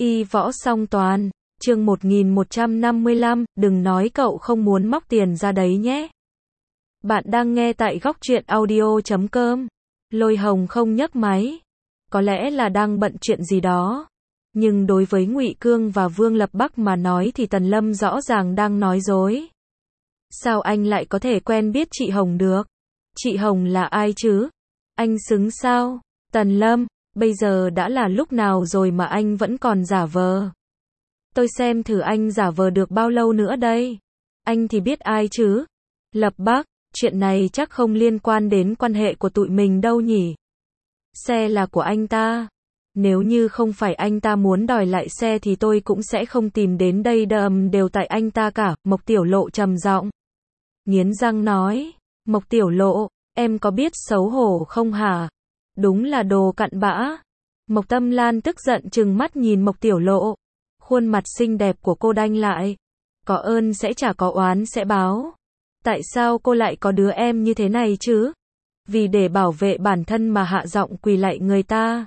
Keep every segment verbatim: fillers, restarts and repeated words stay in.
Y võ song toàn, chương một nghìn một trăm năm mươi lăm, đừng nói cậu không muốn móc tiền ra đấy nhé. Bạn đang nghe tại góc truyện audio chấm com. Lôi Hồng không nhấc máy. Có lẽ là đang bận chuyện gì đó. Nhưng đối với Ngụy Cương và Vương Lập Bắc mà nói thì Tần Lâm rõ ràng đang nói dối. Sao anh lại có thể quen biết chị Hồng được? Chị Hồng là ai chứ? Anh xứng sao? Tần Lâm, bây giờ đã là lúc nào rồi mà anh vẫn còn giả vờ? Tôi xem thử anh giả vờ được bao lâu nữa đây? Anh thì biết ai chứ? Lập Bắc, chuyện này chắc không liên quan đến quan hệ của tụi mình đâu nhỉ? Xe là của anh ta. Nếu như không phải anh ta muốn đòi lại xe thì tôi cũng sẽ không tìm đến đây, đầm đều tại anh ta cả. Mộc Tiểu Lộ trầm giọng, nghiến răng nói, Mộc Tiểu Lộ, em có biết xấu hổ không hả? Đúng là đồ cặn bã. Mộc Tâm Lan tức giận trừng mắt nhìn Mộc Tiểu Lộ. Khuôn mặt xinh đẹp của cô đanh lại. Có ơn sẽ trả, có oán sẽ báo. Tại sao cô lại có đứa em như thế này chứ? Vì để bảo vệ bản thân mà hạ giọng quỳ lạy người ta.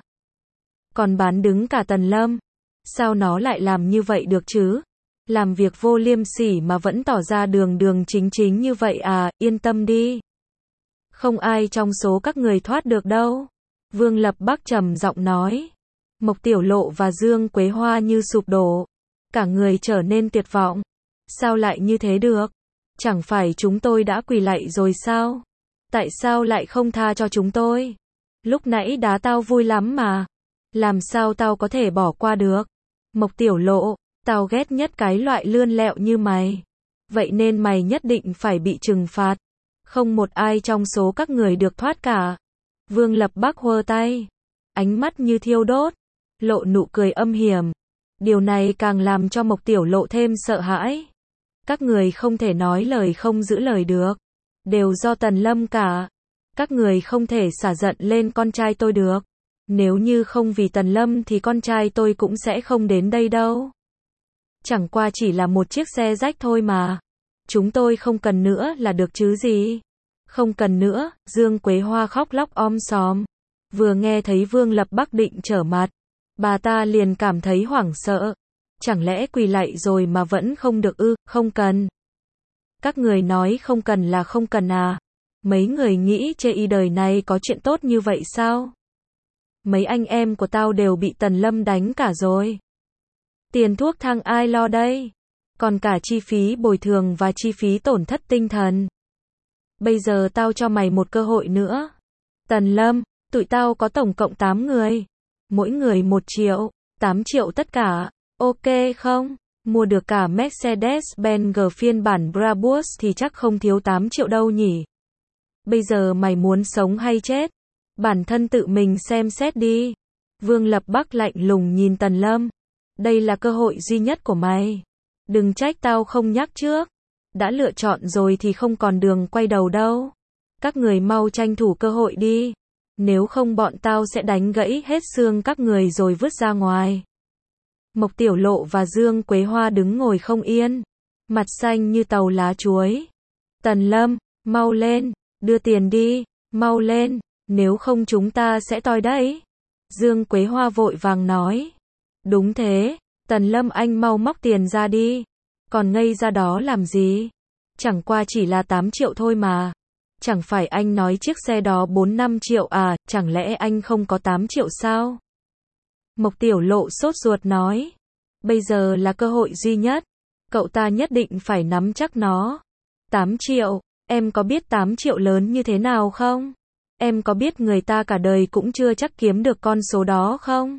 Còn bán đứng cả Tần Lâm. Sao nó lại làm như vậy được chứ? Làm việc vô liêm sỉ mà vẫn tỏ ra đường đường chính chính như vậy à? Yên tâm đi. Không ai trong số các người thoát được đâu. Vương Lập Bắc trầm giọng nói. Mộc Tiểu Lộ và Dương Quế Hoa như sụp đổ. Cả người trở nên tuyệt vọng. Sao lại như thế được? Chẳng phải chúng tôi đã quỳ lạy rồi sao? Tại sao lại không tha cho chúng tôi? Lúc nãy đá tao vui lắm mà. Làm sao tao có thể bỏ qua được? Mộc Tiểu Lộ, tao ghét nhất cái loại lươn lẹo như mày. Vậy nên mày nhất định phải bị trừng phạt. Không một ai trong số các người được thoát cả. Vương Lập Bắc huơ tay. Ánh mắt như thiêu đốt. Lộ nụ cười âm hiểm. Điều này càng làm cho Mộc Tiểu Lộ thêm sợ hãi. Các người không thể nói lời không giữ lời được. Đều do Tần Lâm cả. Các người không thể xả giận lên con trai tôi được. Nếu như không vì Tần Lâm thì con trai tôi cũng sẽ không đến đây đâu. Chẳng qua chỉ là một chiếc xe rách thôi mà. Chúng tôi không cần nữa là được chứ gì. Không cần nữa. Dương Quế Hoa khóc lóc om sòm. Vừa nghe thấy Vương Lập Bắc định trở mặt, bà ta liền cảm thấy hoảng sợ. Chẳng lẽ quỳ lạy rồi mà vẫn không được ư? Không cần. Các người nói không cần là không cần à? Mấy người nghĩ chê y đời này có chuyện tốt như vậy sao? Mấy anh em của tao đều bị Tần Lâm đánh cả rồi. Tiền thuốc thang ai lo đây? Còn cả chi phí bồi thường và chi phí tổn thất tinh thần. Bây giờ tao cho mày một cơ hội nữa. Tần Lâm, tụi tao có tổng cộng tám người. Mỗi người một triệu, tám triệu tất cả. Ok không? Mua được cả Mercedes-Benz phiên bản Brabus thì chắc không thiếu tám triệu đâu nhỉ. Bây giờ mày muốn sống hay chết? Bản thân tự mình xem xét đi. Vương Lập Bắc lạnh lùng nhìn Tần Lâm. Đây là cơ hội duy nhất của mày. Đừng trách tao không nhắc trước. Đã lựa chọn rồi thì không còn đường quay đầu đâu. Các người mau tranh thủ cơ hội đi. Nếu không bọn tao sẽ đánh gãy hết xương các người rồi vứt ra ngoài. Mộc Tiểu Lộ và Dương Quế Hoa đứng ngồi không yên. Mặt xanh như tàu lá chuối. Tần Lâm, mau lên. Đưa tiền đi. Mau lên. Nếu không chúng ta sẽ toi đấy. Dương Quế Hoa vội vàng nói. Đúng thế. Tần Lâm anh mau móc tiền ra đi. Còn ngây ra đó làm gì? Chẳng qua chỉ là tám triệu thôi mà. Chẳng phải anh nói chiếc xe đó bốn năm triệu à? Chẳng lẽ anh không có tám triệu sao? Mộc Tiểu Lộ sốt ruột nói. Bây giờ là cơ hội duy nhất. Cậu ta nhất định phải nắm chắc nó. tám triệu. Em có biết tám triệu lớn như thế nào không? Em có biết người ta cả đời cũng chưa chắc kiếm được con số đó không?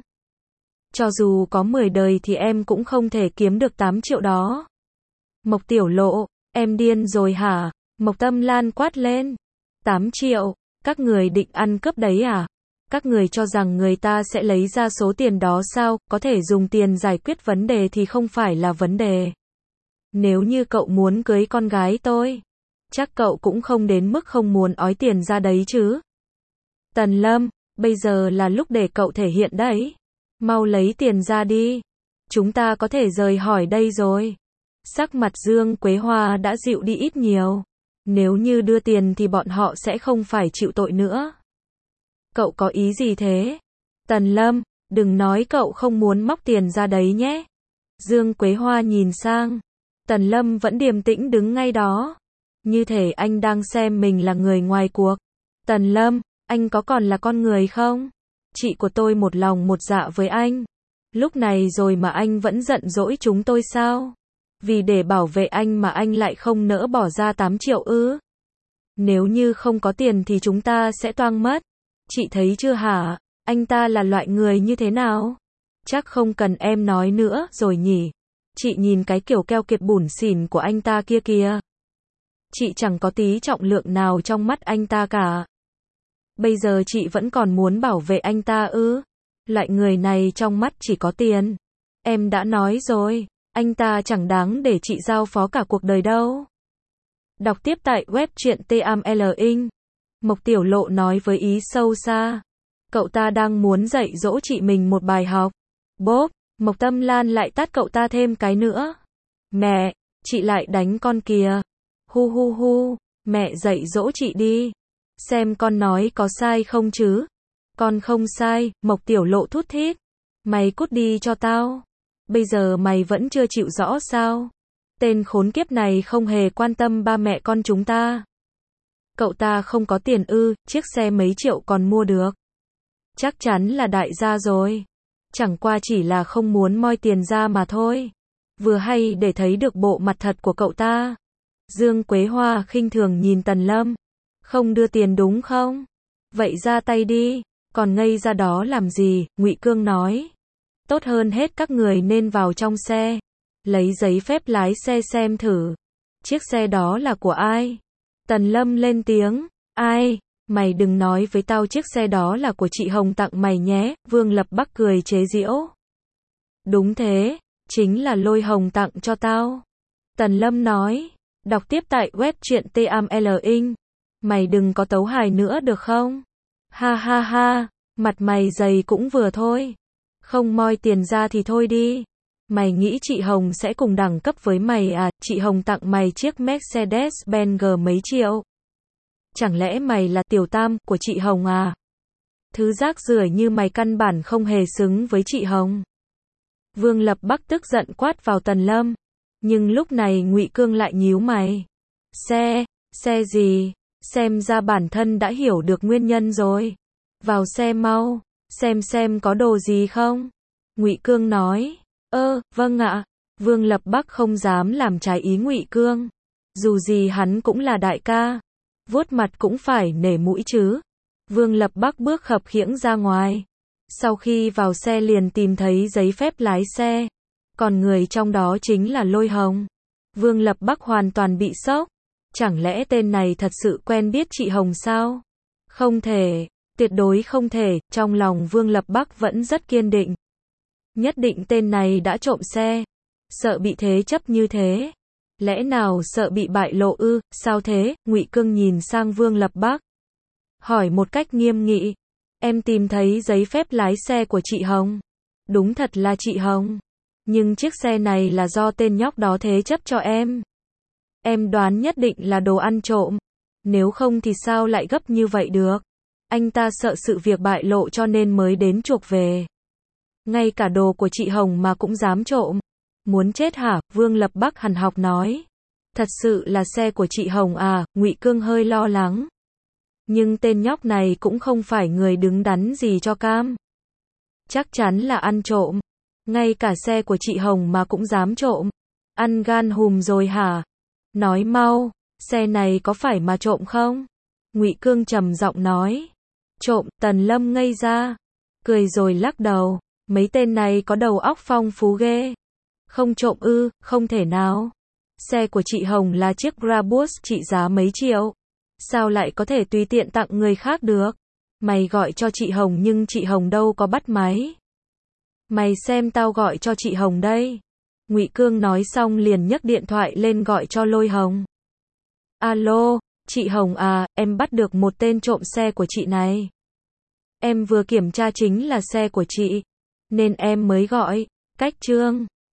Cho dù có mười đời thì em cũng không thể kiếm được tám triệu đó. Mộc Tiểu Lộ, em điên rồi hả? Mộc Tâm Lan quát lên. tám triệu, các người định ăn cướp đấy à? Các người cho rằng người ta sẽ lấy ra số tiền đó sao? Có thể dùng tiền giải quyết vấn đề thì không phải là vấn đề. Nếu như cậu muốn cưới con gái tôi, chắc cậu cũng không đến mức không muốn ói tiền ra đấy chứ. Tần Lâm, bây giờ là lúc để cậu thể hiện đấy. Mau lấy tiền ra đi. Chúng ta có thể rời khỏi đây rồi. Sắc mặt Dương Quế Hoa đã dịu đi ít nhiều. Nếu như đưa tiền thì bọn họ sẽ không phải chịu tội nữa. Cậu có ý gì thế? Tần Lâm, Đừng nói cậu không muốn móc tiền ra đấy nhé. Dương Quế Hoa nhìn sang. Tần Lâm vẫn điềm tĩnh đứng ngay đó. Như thể anh đang xem mình là người ngoài cuộc. Tần Lâm, anh có còn là con người không? Chị của tôi một lòng một dạ với anh. Lúc này rồi mà anh vẫn giận dỗi chúng tôi sao? Vì để bảo vệ anh mà anh lại không nỡ bỏ ra tám triệu ư? Nếu như không có tiền thì chúng ta sẽ toang mất. Chị thấy chưa hả? Anh ta là loại người như thế nào? Chắc không cần em nói nữa rồi nhỉ? Chị nhìn cái kiểu keo kiệt bủn xỉn của anh ta kia kìa. Chị chẳng có tí trọng lượng nào trong mắt anh ta cả. Bây giờ chị vẫn còn muốn bảo vệ anh ta ư? Loại người này trong mắt chỉ có tiền. Em đã nói rồi, anh ta chẳng đáng để chị giao phó cả cuộc đời đâu. Đọc tiếp tại web truyện T A M L Inc. Mộc Tiểu Lộ nói với ý sâu xa. Cậu ta đang muốn dạy dỗ chị mình một bài học. Bốp, Mộc Tâm Lan lại tát cậu ta thêm cái nữa. Mẹ, chị lại đánh con kìa. Hu hu hu, mẹ dạy dỗ chị đi. Xem con nói có sai không chứ? Con không sai, Mộc Tiểu Lộ thút thít. Mày cút đi cho tao. Bây giờ mày vẫn chưa chịu rõ sao? Tên khốn kiếp này không hề quan tâm ba mẹ con chúng ta. Cậu ta không có tiền ư, chiếc xe mấy triệu còn mua được. Chắc chắn là đại gia rồi. Chẳng qua chỉ là không muốn moi tiền ra mà thôi. Vừa hay để thấy được bộ mặt thật của cậu ta. Dương Quế Hoa khinh thường nhìn Tần Lâm. Không đưa tiền đúng không? Vậy ra tay đi, còn ngây ra đó làm gì? Ngụy Cương nói. Tốt hơn hết các người nên vào trong xe. Lấy giấy phép lái xe xem thử. Chiếc xe đó là của ai? Tần Lâm lên tiếng. Ai? Mày đừng nói với tao chiếc xe đó là của chị Hồng tặng mày nhé. Vương Lập Bắc cười chế giễu. Đúng thế, chính là Lôi Hồng tặng cho tao. Tần Lâm nói. Đọc tiếp tại web truyện T A M L Inc. Mày đừng có tấu hài nữa được không? Ha ha ha, mặt mày dày cũng vừa thôi. Không moi tiền ra thì thôi đi. Mày nghĩ chị Hồng sẽ cùng đẳng cấp với mày à? Chị Hồng tặng mày chiếc Mercedes-Benz G mấy triệu. Chẳng lẽ mày là tiểu tam của chị Hồng à? Thứ rác rưởi như mày căn bản không hề xứng với chị Hồng. Vương Lập Bắc tức giận quát vào Tần Lâm. Nhưng lúc này Ngụy Cương lại nhíu mày. Xe, xe gì? Xem ra bản thân đã hiểu được nguyên nhân rồi. Vào xe mau, xem xem có đồ gì không? Ngụy Cương nói. Ơ, vâng ạ. Vương Lập Bắc không dám làm trái ý Ngụy Cương. Dù gì hắn cũng là đại ca. Vuốt mặt cũng phải nể mũi chứ. Vương Lập Bắc bước khập khiễng ra ngoài. Sau khi vào xe liền tìm thấy giấy phép lái xe. Còn người trong đó chính là Lôi Hồng. Vương Lập Bắc hoàn toàn bị sốc. Chẳng lẽ tên này thật sự quen biết chị Hồng sao? Không thể, tuyệt đối không thể. Trong lòng Vương Lập Bắc vẫn rất kiên định. Nhất định tên này đã trộm xe. Sợ bị thế chấp như thế. Lẽ nào sợ bị bại lộ ư? Sao thế? Ngụy Cương nhìn sang Vương Lập Bắc. Hỏi một cách nghiêm nghị. Em tìm thấy giấy phép lái xe của chị Hồng. Đúng thật là chị Hồng. Nhưng chiếc xe này là do tên nhóc đó thế chấp cho em. Em đoán nhất định là đồ ăn trộm. Nếu không thì sao lại gấp như vậy được? Anh ta sợ sự việc bại lộ cho nên mới đến chuộc về. Ngay cả đồ của chị Hồng mà cũng dám trộm. Muốn chết hả? Vương Lập Bắc hằn học nói. Thật sự là xe của chị Hồng à? Ngụy Cương hơi lo lắng. Nhưng tên nhóc này cũng không phải người đứng đắn gì cho cam. Chắc chắn là ăn trộm. Ngay cả xe của chị Hồng mà cũng dám trộm. Ăn gan hùm rồi hả? Nói mau, xe này có phải mà trộm không? Ngụy Cương trầm giọng nói. Trộm, Tần Lâm ngây ra. Cười rồi lắc đầu. Mấy tên này có đầu óc phong phú ghê. Không trộm ư, không thể nào. Xe của chị Hồng là chiếc Brabus trị giá mấy triệu. Sao lại có thể tùy tiện tặng người khác được? Mày gọi cho chị Hồng nhưng chị Hồng đâu có bắt máy. Mày xem tao gọi cho chị Hồng đây. Ngụy Cương nói xong liền nhấc điện thoại lên gọi cho Lôi Hồng. Alo, chị Hồng à, em bắt được một tên trộm xe của chị này. Em vừa kiểm tra chính là xe của chị, nên em mới gọi. Cách chương